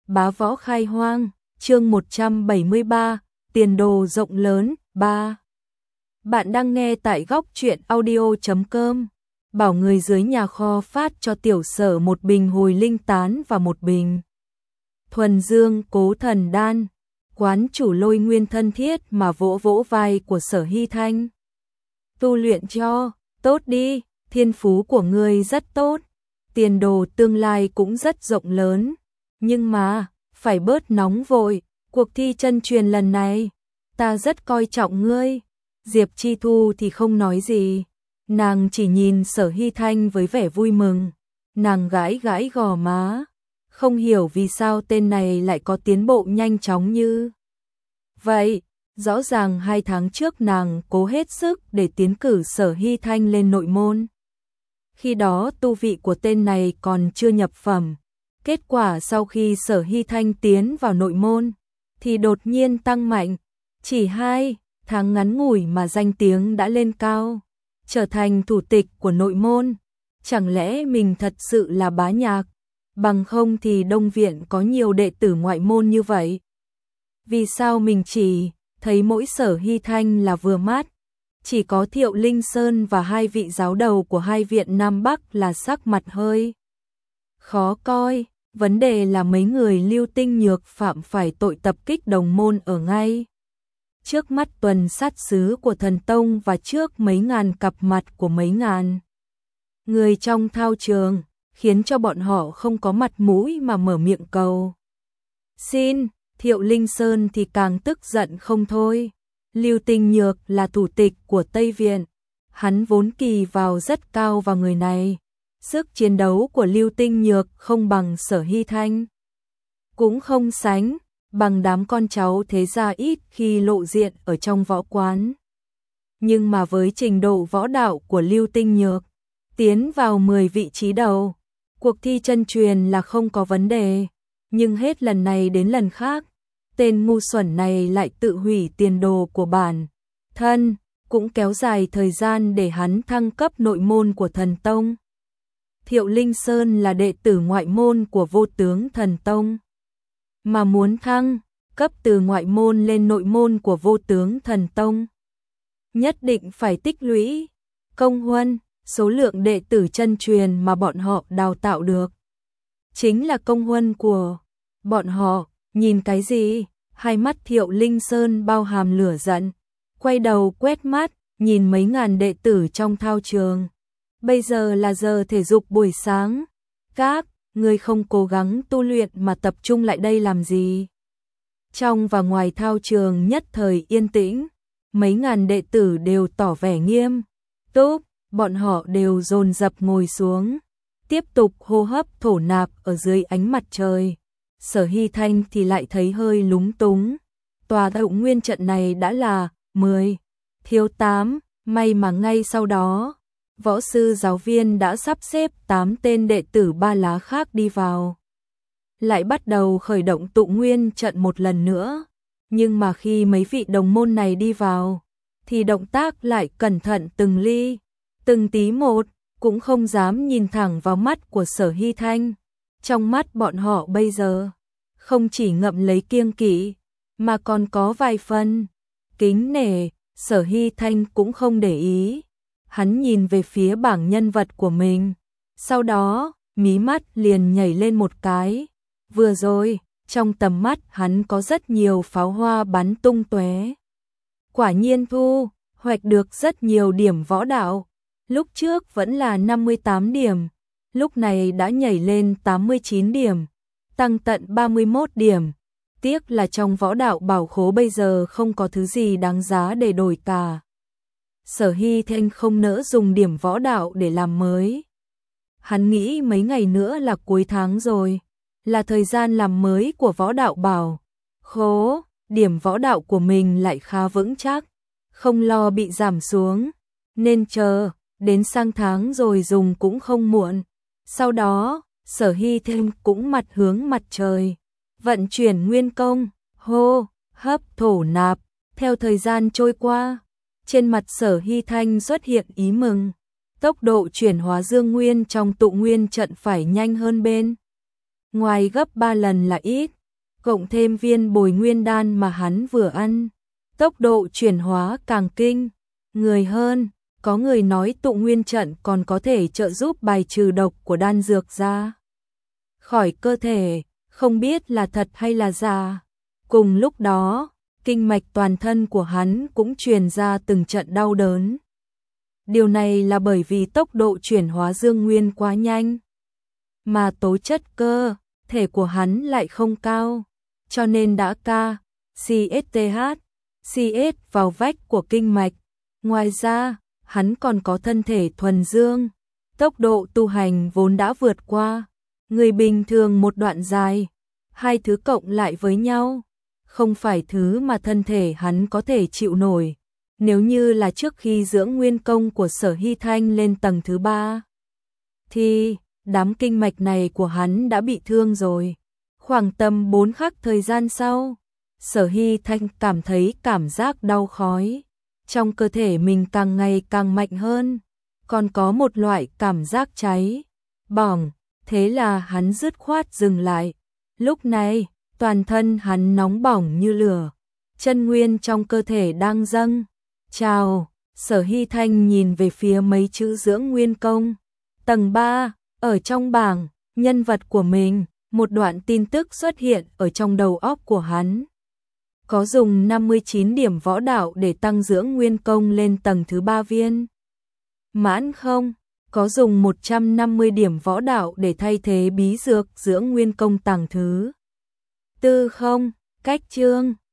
Bá võ khai hoang, chương 173, tiền đồ rộng lớn, 3. Bạn đang nghe tại góc truyện audio.com. Bảo người dưới nhà kho phát cho Tiểu Sở một bình hồi linh tán và một bình thuần dương cố thần đan. Quán chủ Lôi Nguyên thân thiết mà vỗ vỗ vai của Sở Hy Thanh. Tu luyện cho tốt đi, thiên phú của ngươi rất tốt, tiền đồ tương lai cũng rất rộng lớn, nhưng mà phải bớt nóng vội, cuộc thi chân truyền lần này ta rất coi trọng ngươi. Diệp Chi Thu thì không nói gì, nàng chỉ nhìn Sở Hy Thanh với vẻ vui mừng, nàng gãi gãi gò má, không hiểu vì sao tên này lại có tiến bộ nhanh chóng như vậy. Rõ ràng 2 tháng trước nàng cố hết sức để tiến cử Sở Hy Thanh lên nội môn. Khi đó tu vị của tên này còn chưa nhập phẩm. Kết quả sau khi Sở Hy Thanh tiến vào nội môn thì đột nhiên tăng mạnh. Chỉ 2 tháng ngắn ngủi mà danh tiếng đã lên cao, trở thành thủ tịch của nội môn. Chẳng lẽ mình thật sự là bá nhạc? Bằng không thì Đông Viện có nhiều đệ tử ngoại môn như vậy. Vì sao mình chỉ thấy mỗi Sở Hy Thanh là vừa mắt? Chỉ có Thiệu Linh Sơn và 2 vị giáo đầu của 2 viện Nam Bắc là sắc mặt hơi khó coi. Vấn đề là mấy người Lưu Tinh Nhược phạm phải tội tập kích đồng môn ở ngay trước mắt tuần sát sứ của Thần Tông và trước mấy ngàn cặp mặt của mấy ngàn người trong thao trường, khiến cho bọn họ không có mặt mũi mà mở miệng cầu xin. Thiệu Linh Sơn thì càng tức giận không thôi. Lưu Tinh Nhược là thủ tịch của Tây Viện, hắn vốn kỳ vào rất cao vào người này. Sức chiến đấu của Lưu Tinh Nhược không bằng Sở Hy Thanh, cũng không sánh bằng đám con cháu thế gia ít khi lộ diện ở trong võ quán. Nhưng mà với trình độ võ đạo của Lưu Tinh Nhược, tiến vào 10 vị trí đầu, cuộc thi chân truyền là không có vấn đề. Nhưng hết lần này đến lần khác, tên ngu xuẩn này lại tự hủy tiền đồ của bản thân, cũng kéo dài thời gian để hắn thăng cấp nội môn của Thần Tông. Thiệu Linh Sơn là đệ tử ngoại môn của Vô Tướng Thần Tông, mà muốn thăng cấp từ ngoại môn lên nội môn của Vô Tướng Thần Tông, nhất định phải tích lũy công huân. Số lượng đệ tử chân truyền mà bọn họ đào tạo được chính là công huân của bọn họ. Nhìn cái gì? Hai mắt Thiệu Linh Sơn bao hàm lửa giận, quay đầu quét mắt, nhìn mấy ngàn đệ tử trong thao trường. Bây giờ là giờ thể dục buổi sáng, các người không cố gắng tu luyện mà tập trung lại đây làm gì? Trong và ngoài thao trường nhất thời yên tĩnh, mấy ngàn đệ tử đều tỏ vẻ nghiêm túc, bọn họ đều dồn dập ngồi xuống, tiếp tục hô hấp thổ nạp ở dưới ánh mặt trời. Sở Hy Thanh thì lại thấy hơi lúng túng. Tòa Hậu Nguyên trận này đã là 10 thiếu 8, may mà ngay sau đó, võ sư giáo viên đã sắp xếp 8 tên đệ tử Ba Lá khác đi vào. Lại bắt đầu khởi động tụ nguyên trận một lần nữa. Nhưng mà khi mấy vị đồng môn này đi vào, thì động tác lại cẩn thận từng ly, từng tí một, cũng không dám nhìn thẳng vào mắt của Sở Hy Thanh. Trong mắt bọn họ bây giờ, không chỉ ngậm lấy kiêng kỵ, mà còn có vài phần kính nể. Sở Hy Thanh cũng không để ý, hắn nhìn về phía bảng nhân vật của mình, sau đó mí mắt liền nhảy lên một cái. Vừa rồi, trong tầm mắt hắn có rất nhiều pháo hoa bắn tung tóe. Quả nhiên thu hoạch được rất nhiều điểm võ đạo. Lúc trước vẫn là 58 điểm, lúc này đã nhảy lên 89 điểm, tăng tận 31 điểm. Tiếc là trong võ đạo bảo khố bây giờ không có thứ gì đáng giá để đổi cả. Sở Hy Thanh không nỡ dùng điểm võ đạo để làm mới. Hắn nghĩ mấy ngày nữa là cuối tháng rồi, là thời gian làm mới của võ đạo bảo khố. Điểm võ đạo của mình lại khá vững chắc, không lo bị giảm xuống, nên chờ đến sang tháng rồi dùng cũng không muộn. Sau đó, Sở Hy Thanh cũng mặt hướng mặt trời, vận chuyển nguyên công, hô hấp thổ nạp. Theo thời gian trôi qua, trên mặt Sở Hy Thanh xuất hiện ý mừng. Tốc độ chuyển hóa dương nguyên trong tụ nguyên trận phải nhanh hơn bên ngoài gấp 3 lần là ít. cộng thêm viên bồi nguyên đan mà hắn vừa ăn, tốc độ chuyển hóa càng kinh người hơn. Có người nói tụ nguyên trận còn có thể trợ giúp bài trừ độc của đan dược ra khỏi cơ thể, không biết là thật hay là giả. Cùng lúc đó, kinh mạch toàn thân của hắn cũng truyền ra từng trận đau đớn. Điều này là bởi vì tốc độ chuyển hóa dương nguyên quá nhanh, mà tố chất cơ thể của hắn lại không cao, cho nên đã CSTH, CS vào vách của kinh mạch. Ngoài ra, hắn còn có thân thể thuần dương, tốc độ tu hành vốn đã vượt qua người bình thường một đoạn dài, hai thứ cộng lại với nhau, không phải thứ mà thân thể hắn có thể chịu nổi. Nếu như là trước khi dưỡng nguyên công của Sở Hy Thanh lên tầng thứ 3, thì đám kinh mạch này của hắn đã bị thương rồi. Khoảng tầm 4 khắc thời gian sau, Sở Hy Thanh cảm thấy cảm giác đau khói trong cơ thể mình càng ngày càng mạnh hơn, còn có một loại cảm giác cháy, bỏng, thế là hắn dứt khoát dừng lại. Lúc này, toàn thân hắn nóng bỏng như lửa, chân nguyên trong cơ thể đang dâng trào. Sở Hy Thanh nhìn về phía mấy chữ dưỡng nguyên công tầng 3, ở trong bảng nhân vật của mình, một đoạn tin tức xuất hiện ở trong đầu óc của hắn. Có dùng 59 điểm võ đạo để tăng dưỡng nguyên công lên tầng thứ 3 viên mãn không? Có dùng 150 điểm võ đạo để thay thế bí dược dưỡng nguyên công tầng thứ 4 không? Cách chương